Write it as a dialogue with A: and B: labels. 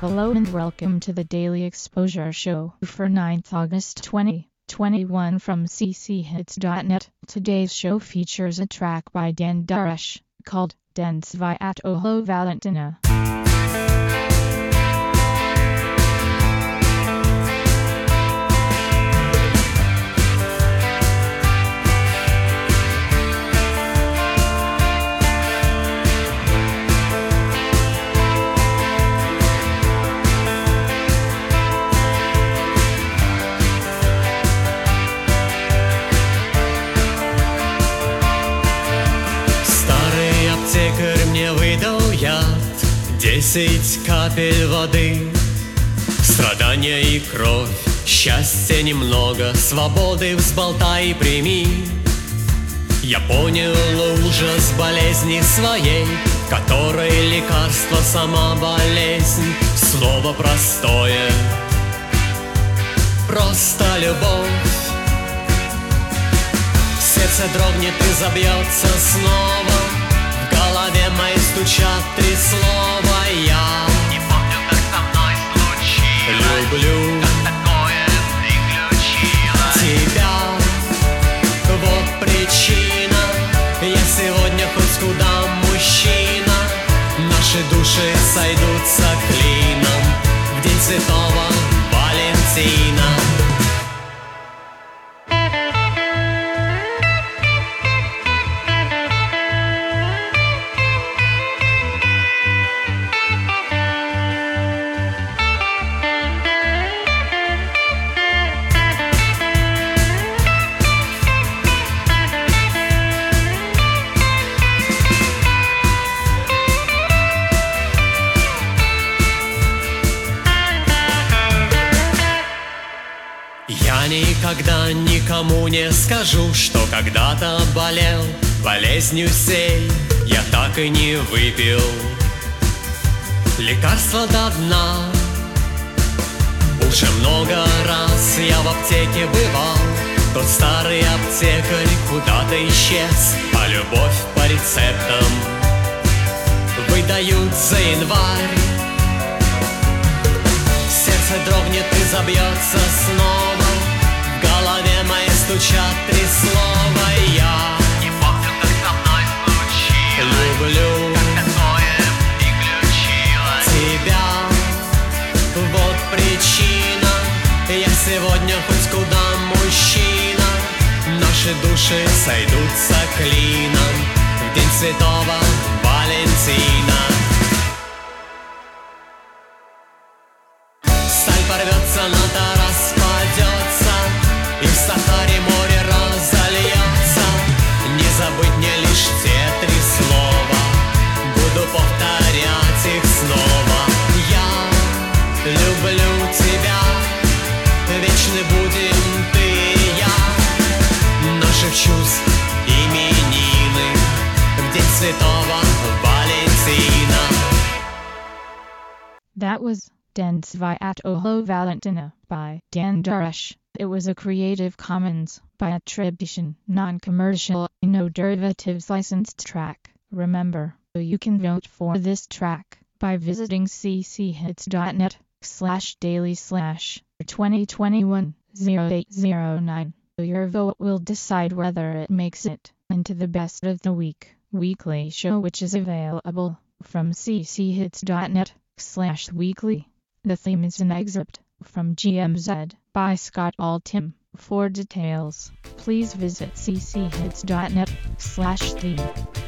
A: Hello and welcome to the Daily Exposure Show for 9th August 2021 from cchits.net. Today's show features a track by Dan Darash called Den Sviatoho Valentina.
B: Аптекарь мне выдал яд, 10 капель воды, страдания и кровь, счастья немного, свободы взболтай и прими. Я понял ужас болезни своей, которой лекарство сама болезнь. Слово простое, просто любовь. Сердце дрогнет и забьется снова, в голове моей стучат 3 слова. Я не помню, как со мной случилось, люблю, как такое приключилось. Тебя, вот причина. Я сегодня хоть куда мужчина. Наши души сойдутся клином в день Святого Валентина. Я никогда никому не скажу, что когда-то болел болезнью сей. Я так и не выпил лекарства до дна. Уже много раз я в аптеке бывал. Тот старый аптекарь куда-то исчез, а любовь по рецептам выдают за январь. Сердце дрогнет и забьется снова, в голове моей стучат 3 слова. Я не помню, как со мной случилось, люблю, как такое приключилось. Тебя, вот причина. Я сегодня хоть куда мужчина. Наши души сойдутся клином в день Святого Валентина. Сталь порвется, надо распадется, и в Сахаре море разольется. Не забыть мне лишь те 3 слова, буду повторять их снова. Я люблю тебя, вечны будем ты и я. Наших чувств именины в день Святого Валентина.
A: That was Den Sviatoho Valentina by Dan Darash. It was a Creative Commons by attribution, non-commercial, no derivatives licensed track. Remember, you can vote for this track by visiting cchits.net/daily/2021-0809. Your vote will decide whether it makes it into the Best of the Week weekly show, which is available from cchits.net/weekly. The theme is an excerpt from GMZ by Scott Altham. For details, please visit cchits.net/theme.